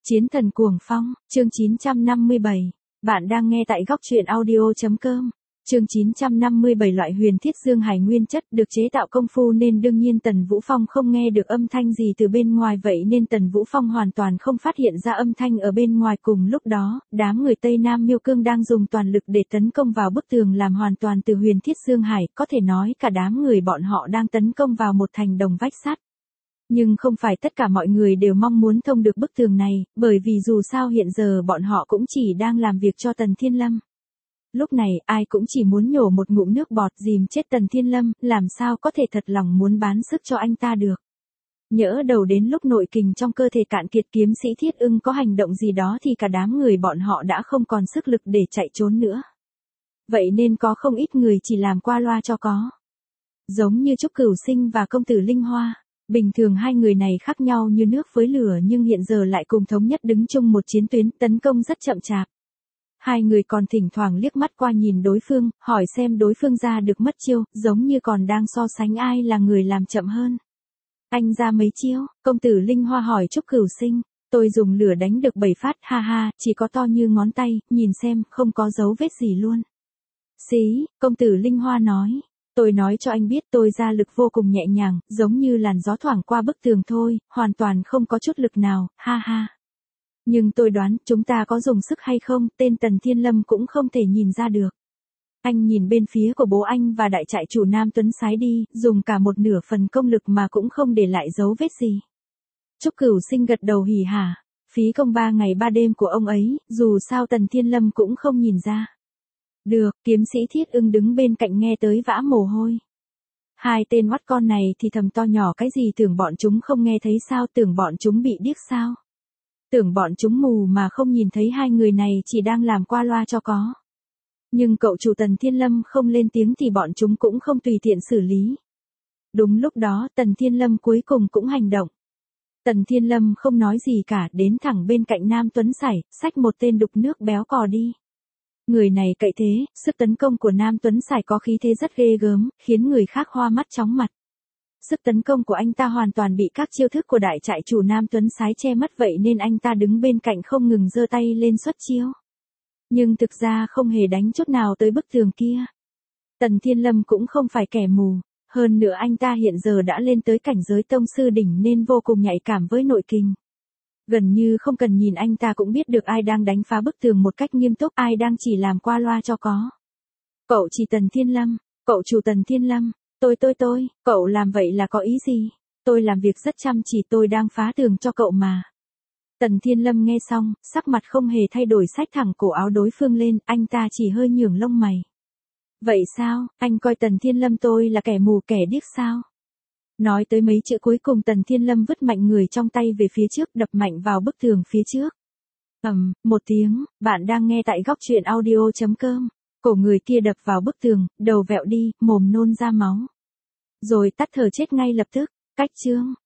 Chiến thần cuồng phong, chương 957. Bạn đang nghe tại góc truyện audio.com. Chương 957 loại huyền thiết dương hải nguyên chất được chế tạo công phu nên đương nhiên Tần Vũ Phong không nghe được âm thanh gì từ bên ngoài, vậy nên Tần Vũ Phong hoàn toàn không phát hiện ra âm thanh ở bên ngoài. Cùng lúc đó, đám người Tây Nam Miêu Cương đang dùng toàn lực để tấn công vào bức tường làm hoàn toàn từ huyền thiết dương hải, có thể nói cả đám người bọn họ đang tấn công vào một thành đồng vách sắt. Nhưng không phải tất cả mọi người đều mong muốn thông được bức tường này, bởi vì dù sao hiện giờ bọn họ cũng chỉ đang làm việc cho Tần Thiên Lâm. Lúc này ai cũng chỉ muốn nhổ một ngụm nước bọt dìm chết Tần Thiên Lâm, làm sao có thể thật lòng muốn bán sức cho anh ta được. Nhỡ đầu đến lúc nội kình trong cơ thể cạn kiệt, kiếm sĩ Thiết Ưng có hành động gì đó thì cả đám người bọn họ đã không còn sức lực để chạy trốn nữa. Vậy nên có không ít người chỉ làm qua loa cho có. Giống như Trúc Cửu Sinh và công tử Linh Hoa. Bình thường hai người này khác nhau như nước với lửa nhưng hiện giờ lại cùng thống nhất đứng chung một chiến tuyến, tấn công rất chậm chạp. Hai người còn thỉnh thoảng liếc mắt qua nhìn đối phương, hỏi xem đối phương ra được mất chiêu, giống như còn đang so sánh ai là người làm chậm hơn. Anh ra mấy chiêu? Công tử Linh Hoa hỏi Trúc Cửu Sinh. Tôi dùng lửa đánh được 7 phát, ha ha, chỉ có to như ngón tay, nhìn xem, không có dấu vết gì luôn. Xí, công tử Linh Hoa nói. Tôi nói cho anh biết tôi ra lực vô cùng nhẹ nhàng, giống như làn gió thoảng qua bức tường thôi, hoàn toàn không có chút lực nào, ha ha. Nhưng tôi đoán chúng ta có dùng sức hay không, tên Tần Thiên Lâm cũng không thể nhìn ra được. Anh nhìn bên phía của bố anh và đại trại chủ Nam Tuấn Sái đi, dùng cả một nửa phần công lực mà cũng không để lại dấu vết gì. Trúc Cửu Sinh gật đầu hỉ hả, phí công 3 ngày 3 đêm của ông ấy, dù sao Tần Thiên Lâm cũng không nhìn ra. Được, kiếm sĩ Thiết Ưng đứng bên cạnh nghe tới vã mồ hôi. Hai tên oắt con này thì thầm to nhỏ cái gì, tưởng bọn chúng không nghe thấy sao, tưởng bọn chúng bị điếc sao. Tưởng bọn chúng mù mà không nhìn thấy hai người này chỉ đang làm qua loa cho có. Nhưng cậu chủ Tần Thiên Lâm không lên tiếng thì bọn chúng cũng không tùy tiện xử lý. Đúng lúc đó Tần Thiên Lâm cuối cùng cũng hành động. Tần Thiên Lâm không nói gì cả, đến thẳng bên cạnh Nam Tuấn Sải, xách một tên đục nước béo cò đi. Người này cậy thế, sức tấn công của Nam Tuấn Sải có khí thế rất ghê gớm, khiến người khác hoa mắt chóng mặt. Sức tấn công của anh ta hoàn toàn bị các chiêu thức của đại trại chủ Nam Tuấn Sái che mất, vậy nên anh ta đứng bên cạnh không ngừng giơ tay lên xuất chiêu. Nhưng thực ra không hề đánh chút nào tới bức tường kia. Tần Thiên Lâm cũng không phải kẻ mù, hơn nữa anh ta hiện giờ đã lên tới cảnh giới tông sư đỉnh nên vô cùng nhạy cảm với nội kình. Gần như không cần nhìn anh ta cũng biết được ai đang đánh phá bức tường một cách nghiêm túc, ai đang chỉ làm qua loa cho có. Cậu chỉ Tần Thiên Lâm, cậu chủ Tần Thiên Lâm, tôi, cậu làm vậy là có ý gì? Tôi làm việc rất chăm chỉ, tôi đang phá tường cho cậu mà. Tần Thiên Lâm nghe xong, sắc mặt không hề thay đổi, xách thẳng cổ áo đối phương lên, anh ta chỉ hơi nhướng lông mày. Vậy sao, anh coi Tần Thiên Lâm tôi là kẻ mù kẻ điếc sao? Nói tới mấy chữ cuối cùng Tần Thiên Lâm vứt mạnh người trong tay về phía trước, đập mạnh vào bức tường phía trước. Một tiếng, bạn đang nghe tại góc truyện audio.com. Cổ người kia đập vào bức tường, đầu vẹo đi, mồm nôn ra máu. Rồi tắt thở chết ngay lập tức. Cách chương.